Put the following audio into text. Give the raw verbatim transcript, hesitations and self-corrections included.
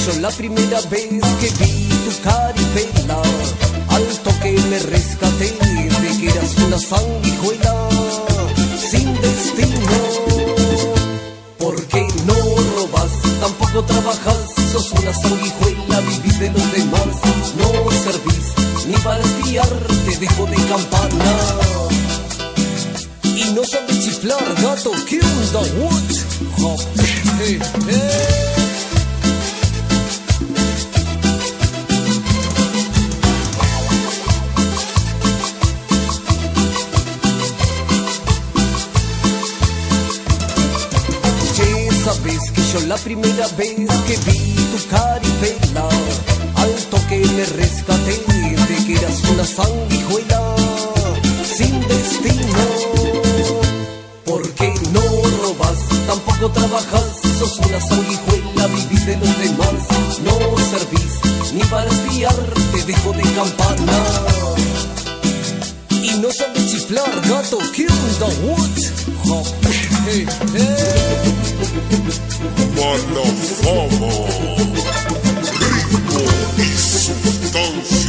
yo la primera vez que vi tu caripela, al toque me rescaté de que eras una sanguijuela sin destino. Porque no robas, tampoco trabajas, sos una sanguijuela, vivís de los demás. No servís ni para espiar, te dejo de campana. Y no sabes chiflar, gato, ¿qué onda? What? Hop, hey, hey. Sabes que yo la primera vez que vi tu caripela, al toque me rescaté de que eras una sanguijuela sin destino. Porque no robas, tampoco trabajas, sos una sanguijuela, vivís de los demás. No servís ni para espiar, te dejo de campana. Y no sabes chiflar, gato, ¿qué onda? What? Hop, hey, hey. Mala fama, ritmo y sustancia.